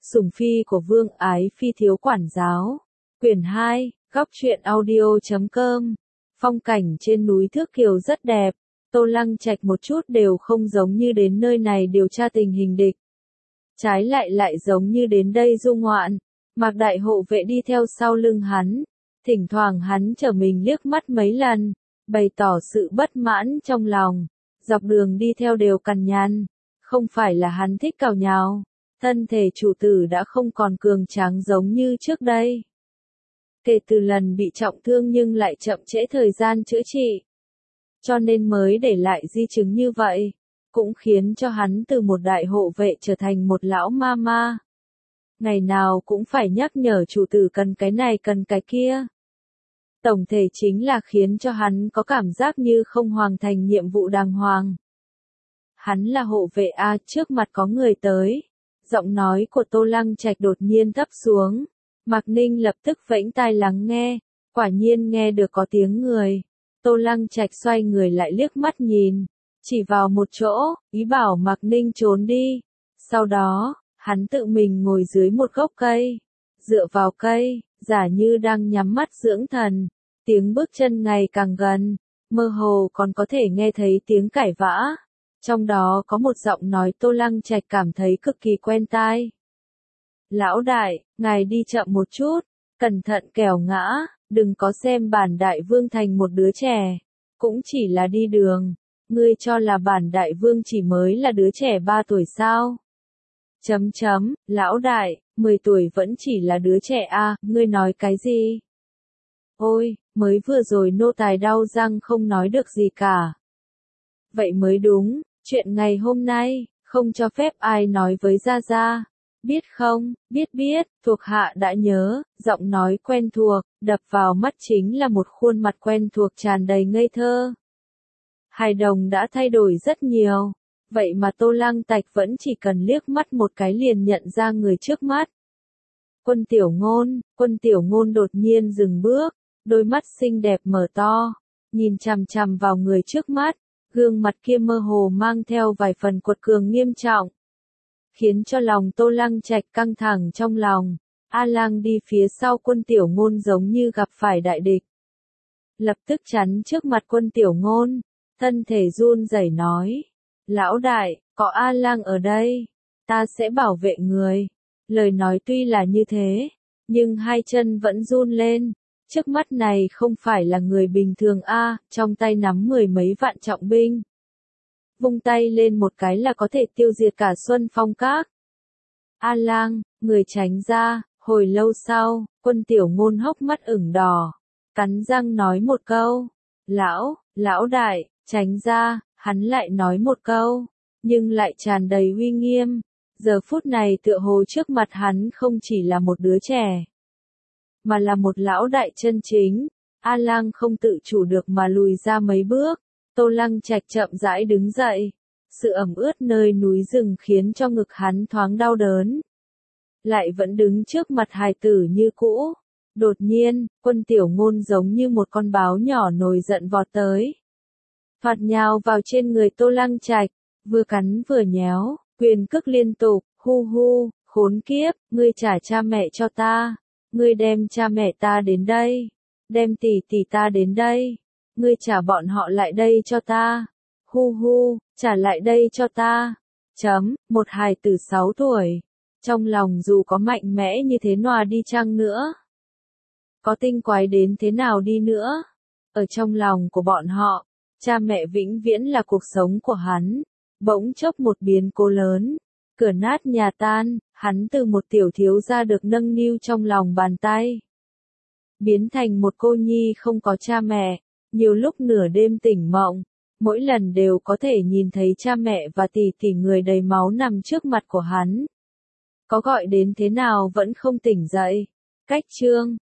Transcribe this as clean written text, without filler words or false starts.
Sủng phi của Vương Ái Phi thiếu quản giáo. Quyển 2, góc truyện audio.com. Phong cảnh trên núi Thước Kiều rất đẹp, Tô Lăng Trạch một chút đều không giống như đến nơi này điều tra tình hình địch. Trái lại giống như đến đây du ngoạn, Mạc Đại hộ vệ đi theo sau lưng hắn, thỉnh thoảng hắn trở mình liếc mắt mấy lần, bày tỏ sự bất mãn trong lòng, dọc đường đi theo đều cằn nhằn, không phải là hắn thích cào nhào, thân thể chủ tử đã không còn cường tráng giống như trước đây. Kể từ lần bị trọng thương nhưng lại chậm trễ thời gian chữa trị, cho nên mới để lại di chứng như vậy, cũng khiến cho hắn từ một đại hộ vệ trở thành một lão ma ma. Ngày nào cũng phải nhắc nhở chủ tử cần cái này cần cái kia. Tổng thể chính là khiến cho hắn có cảm giác như không hoàn thành nhiệm vụ đàng hoàng. Hắn là hộ vệ A, trước mặt có người tới. Giọng nói của Tô Lăng Trạch đột nhiên thấp xuống. Mạc Ninh lập tức vẫy tai lắng nghe, quả nhiên nghe được có tiếng người. Tô Lăng Trạch xoay người lại liếc mắt nhìn, chỉ vào một chỗ, ý bảo Mạc Ninh trốn đi. Sau đó, hắn tự mình ngồi dưới một gốc cây, dựa vào cây, giả như đang nhắm mắt dưỡng thần. Tiếng bước chân ngày càng gần, mơ hồ còn có thể nghe thấy tiếng cãi vã. Trong đó có một giọng nói Tô Lăng Trạch cảm thấy cực kỳ quen tai. Lão đại, ngài đi chậm một chút, cẩn thận kẻo ngã, đừng có xem bản đại vương thành một đứa trẻ, cũng chỉ là đi đường, ngươi cho là bản đại vương chỉ mới là đứa trẻ 3 tuổi sao? Lão đại, 10 tuổi vẫn chỉ là đứa trẻ à, ngươi nói cái gì? Ôi, mới vừa rồi nô tài đau răng không nói được gì cả. Vậy mới đúng, chuyện ngày hôm nay, không cho phép ai nói với Gia Gia. Biết không, biết, thuộc hạ đã nhớ, giọng nói quen thuộc, đập vào mắt chính là một khuôn mặt quen thuộc tràn đầy ngây thơ. Hài đồng đã thay đổi rất nhiều, vậy mà Tô Lăng Trạch vẫn chỉ cần liếc mắt một cái liền nhận ra người trước mắt. Quân Tiểu Ngôn đột nhiên dừng bước, đôi mắt xinh đẹp mở to, nhìn chằm chằm vào người trước mắt, gương mặt kia mơ hồ mang theo vài phần quật cường nghiêm trọng, khiến cho lòng Tô Lăng Trạch căng thẳng trong lòng. A Lang đi phía sau Quân Tiểu Ngôn giống như gặp phải đại địch, lập tức chắn trước mặt Quân Tiểu Ngôn, thân thể run rẩy nói: "Lão đại, có A Lang ở đây, ta sẽ bảo vệ người." Lời nói tuy là như thế, nhưng hai chân vẫn run lên. Trước mắt này không phải là người bình thường a, trong tay nắm 10 mấy vạn trọng binh. Vung tay lên một cái là có thể tiêu diệt cả Xuân Phong Các. A Lang, người tránh ra. Hồi lâu sau, Quân Tiểu Ngôn hốc mắt ửng đỏ, cắn răng nói một câu: Lão đại, tránh ra. Hắn lại nói một câu, nhưng lại tràn đầy uy nghiêm. Giờ phút này tựa hồ trước mặt hắn không chỉ là một đứa trẻ, mà là một lão đại chân chính. A Lang không tự chủ được mà lùi ra mấy bước. Tô Lăng Trạch chậm rãi đứng dậy. Sự ẩm ướt nơi núi rừng khiến cho ngực hắn thoáng đau đớn. Lại vẫn đứng trước mặt hài tử như cũ. Đột nhiên, Quân Tiểu Ngôn giống như một con báo nhỏ nổi giận vọt tới, thoạt nhào vào trên người Tô Lăng Trạch, vừa cắn vừa nhéo, quyền cước liên tục, hu, khốn kiếp, ngươi trả cha mẹ cho ta. Ngươi đem cha mẹ ta đến đây, đem tỷ ta đến đây, ngươi trả bọn họ lại đây cho ta. Hu, trả lại đây cho ta. Một hài tử 6 tuổi, trong lòng dù có mạnh mẽ như thế nào đi chăng nữa, có tinh quái đến thế nào đi nữa, ở trong lòng của bọn họ, cha mẹ vĩnh viễn là cuộc sống của hắn. Bỗng chốc một biến cố lớn, cửa nát nhà tan, hắn từ một tiểu thiếu gia được nâng niu trong lòng bàn tay, biến thành một cô nhi không có cha mẹ. Nhiều lúc nửa đêm tỉnh mộng, mỗi lần đều có thể nhìn thấy cha mẹ và tỷ người đầy máu nằm trước mặt của hắn. Có gọi đến thế nào vẫn không tỉnh dậy. Cách chương